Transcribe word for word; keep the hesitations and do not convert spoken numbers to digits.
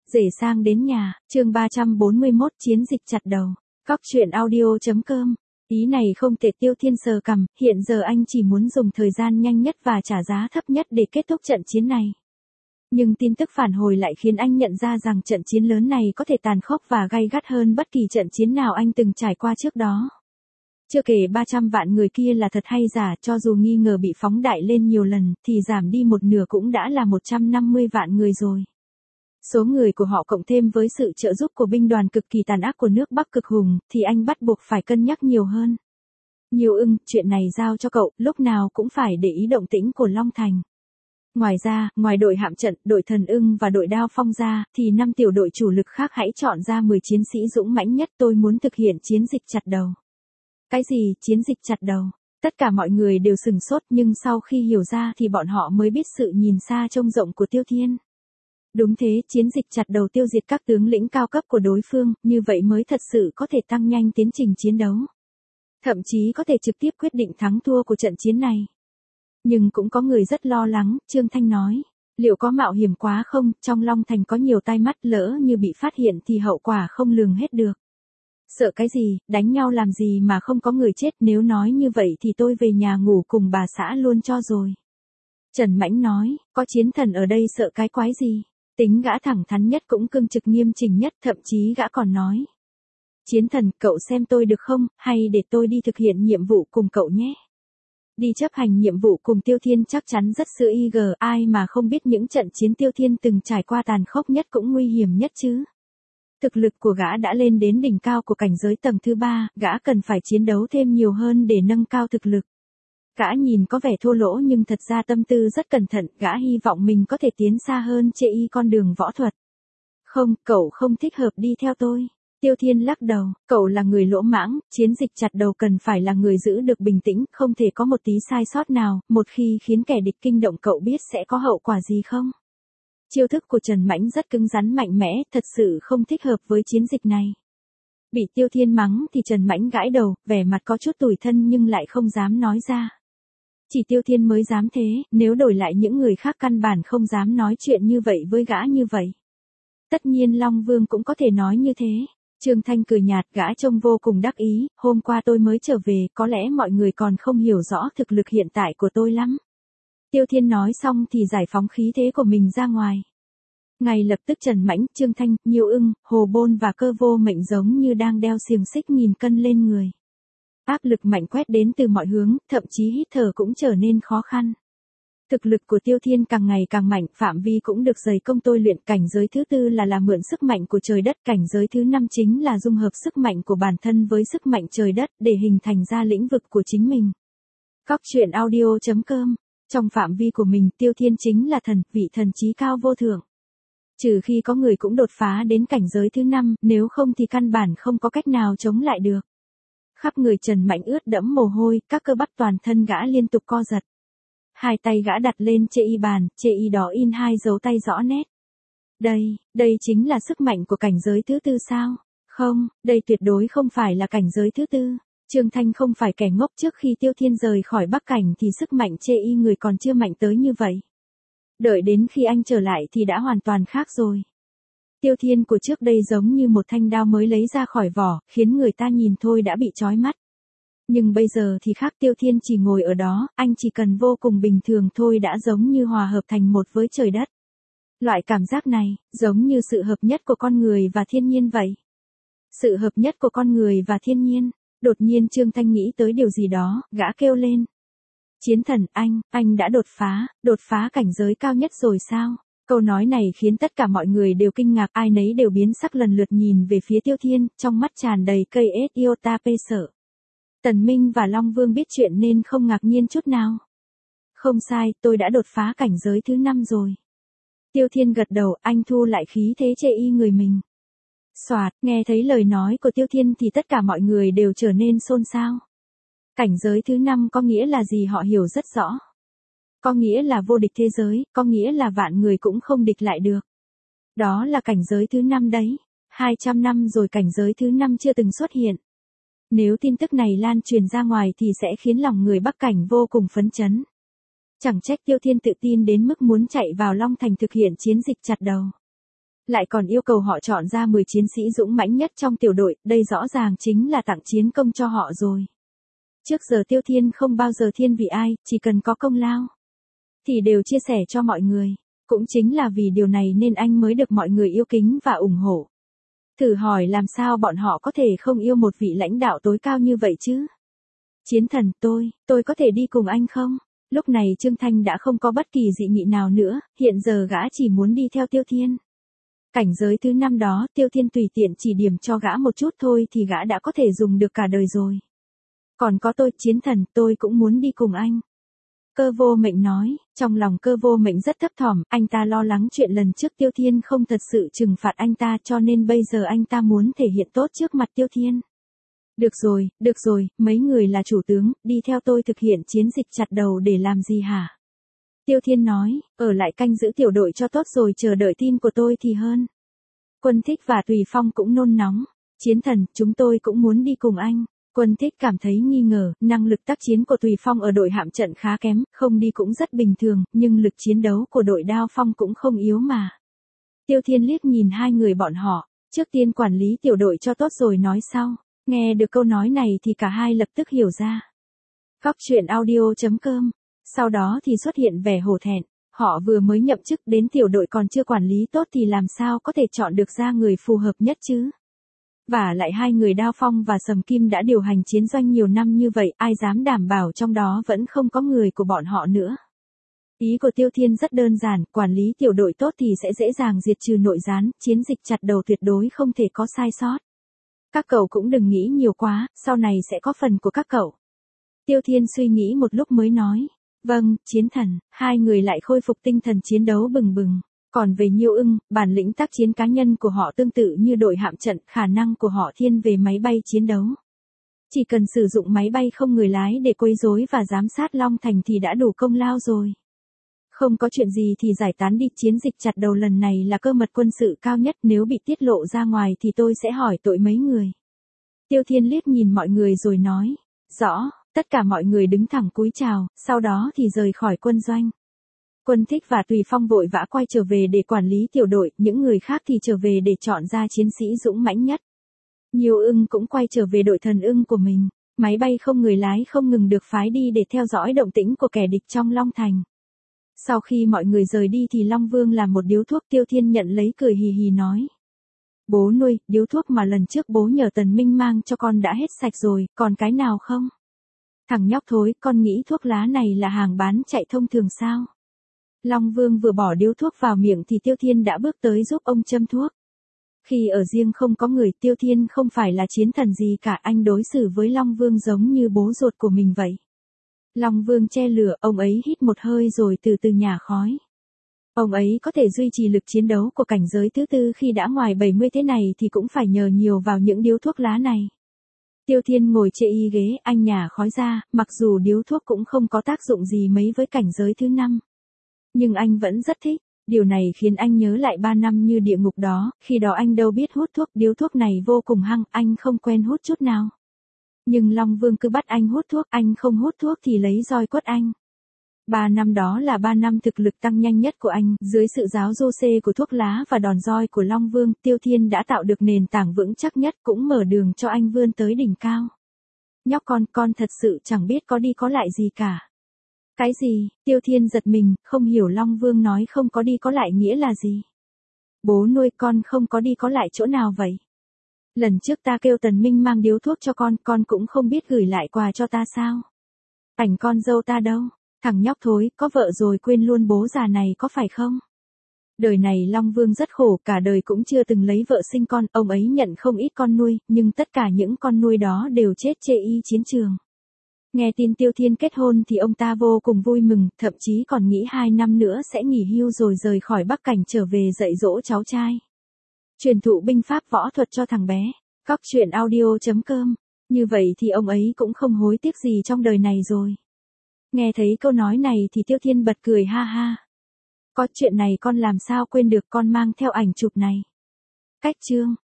Rể sang đến nhà, chương ba trăm bốn mươi mốt chiến dịch chặt đầu. Cóc truyện audio.com. Ý này không tệ. Tiêu Thiên sờ cằm, hiện giờ anh chỉ muốn dùng thời gian nhanh nhất và trả giá thấp nhất để kết thúc trận chiến này. Nhưng tin tức phản hồi lại khiến anh nhận ra rằng trận chiến lớn này có thể tàn khốc và gay gắt hơn bất kỳ trận chiến nào anh từng trải qua trước đó. Chưa kể ba trăm vạn người kia là thật hay giả, cho dù nghi ngờ bị phóng đại lên nhiều lần, thì giảm đi một nửa cũng đã là một trăm năm mươi vạn người rồi. Số người của họ cộng thêm với sự trợ giúp của binh đoàn cực kỳ tàn ác của nước Bắc cực hùng, thì anh bắt buộc phải cân nhắc nhiều hơn. Nhiều ưng, chuyện này giao cho cậu, lúc nào cũng phải để ý động tĩnh của Long Thành. Ngoài ra, ngoài đội hạm trận, đội thần ưng và đội đao phong ra, thì năm tiểu đội chủ lực khác hãy chọn ra mười chiến sĩ dũng mãnh nhất. Tôi muốn thực hiện chiến dịch chặt đầu. Cái gì, chiến dịch chặt đầu? Tất cả mọi người đều sừng sốt, nhưng sau khi hiểu ra thì bọn họ mới biết sự nhìn xa trông rộng của Tiêu Thiên. Đúng thế, chiến dịch chặt đầu tiêu diệt các tướng lĩnh cao cấp của đối phương, như vậy mới thật sự có thể tăng nhanh tiến trình chiến đấu. Thậm chí có thể trực tiếp quyết định thắng thua của trận chiến này. Nhưng cũng có người rất lo lắng, Trương Thanh nói. Liệu có mạo hiểm quá không, trong Long Thành có nhiều tai mắt, lỡ như bị phát hiện thì hậu quả không lường hết được. Sợ cái gì, đánh nhau làm gì mà không có người chết, nếu nói như vậy thì tôi về nhà ngủ cùng bà xã luôn cho rồi. Trần Mãnh nói, có chiến thần ở đây sợ cái quái gì. Tính gã thẳng thắn nhất cũng cương trực nghiêm chỉnh nhất, thậm chí gã còn nói. Chiến thần, cậu xem tôi được không, hay để tôi đi thực hiện nhiệm vụ cùng cậu nhé. Đi chấp hành nhiệm vụ cùng Tiêu Thiên chắc chắn rất sự y gờ, ai mà không biết những trận chiến Tiêu Thiên từng trải qua tàn khốc nhất cũng nguy hiểm nhất chứ. Thực lực của gã đã lên đến đỉnh cao của cảnh giới tầng thứ ba, gã cần phải chiến đấu thêm nhiều hơn để nâng cao thực lực. Gã nhìn có vẻ thô lỗ nhưng thật ra tâm tư rất cẩn thận, gã hy vọng mình có thể tiến xa hơn chê y con đường võ thuật. Không, cậu không thích hợp đi theo tôi. Tiêu Thiên lắc đầu, cậu là người lỗ mãng, chiến dịch chặt đầu cần phải là người giữ được bình tĩnh, không thể có một tí sai sót nào, một khi khiến kẻ địch kinh động cậu biết sẽ có hậu quả gì không? Chiêu thức của Trần Mãnh rất cứng rắn mạnh mẽ, thật sự không thích hợp với chiến dịch này. Bị Tiêu Thiên mắng thì Trần Mãnh gãi đầu, vẻ mặt có chút tủi thân nhưng lại không dám nói ra. Chỉ Tiêu Thiên mới dám thế, nếu đổi lại những người khác căn bản không dám nói chuyện như vậy với gã như vậy. Tất nhiên Long Vương cũng có thể nói như thế. Trương Thanh cười nhạt, gã trông vô cùng đắc ý, hôm qua tôi mới trở về, có lẽ mọi người còn không hiểu rõ thực lực hiện tại của tôi lắm. Tiêu Thiên nói xong thì giải phóng khí thế của mình ra ngoài. Ngay lập tức Trần Mãnh, Trương Thanh, Nhiêu Ưng, Hồ Bôn và Cơ Vô Mệnh giống như đang đeo xiềng xích nghìn cân lên người. Áp lực mạnh quét đến từ mọi hướng, thậm chí hít thở cũng trở nên khó khăn. Thực lực của Tiêu Thiên càng ngày càng mạnh, phạm vi cũng được dày công tôi luyện. Cảnh giới thứ tư là là mượn sức mạnh của trời đất, cảnh giới thứ năm chính là dung hợp sức mạnh của bản thân với sức mạnh trời đất để hình thành ra lĩnh vực của chính mình. Cóc truyện audio.com. Trong phạm vi của mình, Tiêu Thiên chính là thần, vị thần chí cao vô thượng. Trừ khi có người cũng đột phá đến cảnh giới thứ năm, nếu không thì căn bản không có cách nào chống lại được. Khắp người Trần Mãnh ướt đẫm mồ hôi, các cơ bắp toàn thân gã liên tục co giật. Hai tay gã đặt lên chê y bàn, chê y đó in hai dấu tay rõ nét. Đây, đây chính là sức mạnh của cảnh giới thứ tư sao? Không, đây tuyệt đối không phải là cảnh giới thứ tư. Trương Thanh không phải kẻ ngốc, trước khi Tiêu Thiên rời khỏi Bắc Cảnh thì sức mạnh chê y người còn chưa mạnh tới như vậy. Đợi đến khi anh trở lại thì đã hoàn toàn khác rồi. Tiêu Thiên của trước đây giống như một thanh đao mới lấy ra khỏi vỏ, khiến người ta nhìn thôi đã bị chói mắt. Nhưng bây giờ thì khác, Tiêu Thiên chỉ ngồi ở đó, anh chỉ cần vô cùng bình thường thôi đã giống như hòa hợp thành một với trời đất. Loại cảm giác này, giống như sự hợp nhất của con người và thiên nhiên vậy. Sự hợp nhất của con người và thiên nhiên. Đột nhiên Trương Thanh nghĩ tới điều gì đó, gã kêu lên. Chiến thần, anh, anh đã đột phá, đột phá cảnh giới cao nhất rồi sao? Câu nói này khiến tất cả mọi người đều kinh ngạc, ai nấy đều biến sắc lần lượt nhìn về phía Tiêu Thiên, trong mắt tràn đầy cây ết iota pê sợ. Tần Minh và Long Vương biết chuyện nên không ngạc nhiên chút nào. Không sai, tôi đã đột phá cảnh giới thứ năm rồi. Tiêu Thiên gật đầu, anh thu lại khí thế chê y người mình. Soạt, nghe thấy lời nói của Tiêu Thiên thì tất cả mọi người đều trở nên xôn xao. Cảnh giới thứ năm có nghĩa là gì họ hiểu rất rõ. Có nghĩa là vô địch thế giới, có nghĩa là vạn người cũng không địch lại được. Đó là cảnh giới thứ năm đấy. hai trăm năm rồi cảnh giới thứ năm chưa từng xuất hiện. Nếu tin tức này lan truyền ra ngoài thì sẽ khiến lòng người Bắc Cảnh vô cùng phấn chấn. Chẳng trách Tiêu Thiên tự tin đến mức muốn chạy vào Long Thành thực hiện chiến dịch chặt đầu. Lại còn yêu cầu họ chọn ra mười chiến sĩ dũng mãnh nhất trong tiểu đội, đây rõ ràng chính là tặng chiến công cho họ rồi. Trước giờ Tiêu Thiên không bao giờ thiên vị ai, chỉ cần có công lao thì đều chia sẻ cho mọi người. Cũng chính là vì điều này nên anh mới được mọi người yêu kính và ủng hộ. Thử hỏi làm sao bọn họ có thể không yêu một vị lãnh đạo tối cao như vậy chứ? Chiến thần, tôi, tôi có thể đi cùng anh không? Lúc này Trương Thanh đã không có bất kỳ dị nghị nào nữa, hiện giờ gã chỉ muốn đi theo Tiêu Thiên. Cảnh giới thứ năm đó, Tiêu Thiên tùy tiện chỉ điểm cho gã một chút thôi thì gã đã có thể dùng được cả đời rồi. Còn có tôi, chiến thần, tôi cũng muốn đi cùng anh. Cơ Vô Mệnh nói, trong lòng Cơ Vô Mệnh rất thấp thỏm, anh ta lo lắng chuyện lần trước Tiêu Thiên không thật sự trừng phạt anh ta cho nên bây giờ anh ta muốn thể hiện tốt trước mặt Tiêu Thiên. Được rồi, được rồi, mấy người là chủ tướng, đi theo tôi thực hiện chiến dịch chặt đầu để làm gì hả? Tiêu Thiên nói, ở lại canh giữ tiểu đội cho tốt rồi chờ đợi tin của tôi thì hơn. Quân Thích và Tùy Phong cũng nôn nóng, chiến thần, chúng tôi cũng muốn đi cùng anh. Quân Thích cảm thấy nghi ngờ, năng lực tác chiến của Tùy Phong ở đội hạm trận khá kém, không đi cũng rất bình thường, nhưng lực chiến đấu của đội Đao Phong cũng không yếu mà. Tiêu Thiên liếc nhìn hai người bọn họ, trước tiên quản lý tiểu đội cho tốt rồi nói sau. Nghe được câu nói này thì cả hai lập tức hiểu ra. Góc truyện audio chấm com. Sau đó thì xuất hiện vẻ hổ thẹn, họ vừa mới nhậm chức đến tiểu đội còn chưa quản lý tốt thì làm sao có thể chọn được ra người phù hợp nhất chứ? Và lại hai người Đao Phong và Sầm Kim đã điều hành chiến doanh nhiều năm như vậy, ai dám đảm bảo trong đó vẫn không có người của bọn họ nữa. Ý của Tiêu Thiên rất đơn giản, quản lý tiểu đội tốt thì sẽ dễ dàng diệt trừ nội gián, chiến dịch chặt đầu tuyệt đối không thể có sai sót. Các cậu cũng đừng nghĩ nhiều quá, sau này sẽ có phần của các cậu. Tiêu Thiên suy nghĩ một lúc mới nói, vâng, chiến thần, hai người lại khôi phục tinh thần chiến đấu bừng bừng. Còn về Nhiêu Ưng, bản lĩnh tác chiến cá nhân của họ tương tự như đội hạm trận, khả năng của họ thiên về máy bay chiến đấu. Chỉ cần sử dụng máy bay không người lái để quấy rối và giám sát Long Thành thì đã đủ công lao rồi. Không có chuyện gì thì giải tán đi, chiến dịch chặt đầu lần này là cơ mật quân sự cao nhất, nếu bị tiết lộ ra ngoài thì tôi sẽ hỏi tội mấy người. Tiêu Thiên liếc nhìn mọi người rồi nói, rõ, tất cả mọi người đứng thẳng cúi chào, sau đó thì rời khỏi quân doanh. Quân Thích và Tùy Phong vội vã quay trở về để quản lý tiểu đội, những người khác thì trở về để chọn ra chiến sĩ dũng mãnh nhất. Nhiêu Ưng cũng quay trở về đội thần ưng của mình, máy bay không người lái không ngừng được phái đi để theo dõi động tĩnh của kẻ địch trong Long Thành. Sau khi mọi người rời đi thì Long Vương làm một điếu thuốc, Tiêu Thiên nhận lấy cười hì hì nói. Bố nuôi, điếu thuốc mà lần trước bố nhờ Tần Minh mang cho con đã hết sạch rồi, còn cái nào không? Thằng nhóc thối, con nghĩ thuốc lá này là hàng bán chạy thông thường sao? Long Vương vừa bỏ điếu thuốc vào miệng thì Tiêu Thiên đã bước tới giúp ông châm thuốc. Khi ở riêng không có người, Tiêu Thiên không phải là chiến thần gì cả, anh đối xử với Long Vương giống như bố ruột của mình vậy. Long Vương che lửa, ông ấy hít một hơi rồi từ từ nhả khói. Ông ấy có thể duy trì lực chiến đấu của cảnh giới thứ tư khi đã ngoài bảy mươi thế này thì cũng phải nhờ nhiều vào những điếu thuốc lá này. Tiêu Thiên ngồi chê y ghế, anh nhả khói ra, mặc dù điếu thuốc cũng không có tác dụng gì mấy với cảnh giới thứ năm. Nhưng anh vẫn rất thích, điều này khiến anh nhớ lại ba năm như địa ngục đó, khi đó anh đâu biết hút thuốc, điếu thuốc này vô cùng hăng, anh không quen hút chút nào. Nhưng Long Vương cứ bắt anh hút thuốc, anh không hút thuốc thì lấy roi quất anh. Ba năm đó là ba năm thực lực tăng nhanh nhất của anh, dưới sự giáo dô xê của thuốc lá và đòn roi của Long Vương, Tiêu Thiên đã tạo được nền tảng vững chắc nhất, cũng mở đường cho anh vươn tới đỉnh cao. Nhóc con, con thật sự chẳng biết có đi có lại gì cả. Cái gì? Tiêu Thiên giật mình, không hiểu Long Vương nói không có đi có lại nghĩa là gì. Bố nuôi, con không có đi có lại chỗ nào vậy? Lần trước ta kêu Tần Minh mang điếu thuốc cho con, con cũng không biết gửi lại quà cho ta sao? Ảnh con dâu ta đâu? Thằng nhóc thối, có vợ rồi quên luôn bố già này có phải không? Đời này Long Vương rất khổ, cả đời cũng chưa từng lấy vợ sinh con, ông ấy nhận không ít con nuôi, nhưng tất cả những con nuôi đó đều chết chê y chiến trường. Nghe tin Tiêu Thiên kết hôn thì ông ta vô cùng vui mừng, thậm chí còn nghĩ hai năm nữa sẽ nghỉ hưu rồi rời khỏi Bắc Cảnh trở về dạy dỗ cháu trai. Truyền thụ binh pháp võ thuật cho thằng bé. Góc truyện audio chấm com. Như vậy thì ông ấy cũng không hối tiếc gì trong đời này rồi. Nghe thấy câu nói này thì Tiêu Thiên bật cười ha ha. Có chuyện này con làm sao quên được, con mang theo ảnh chụp này. Cách chương.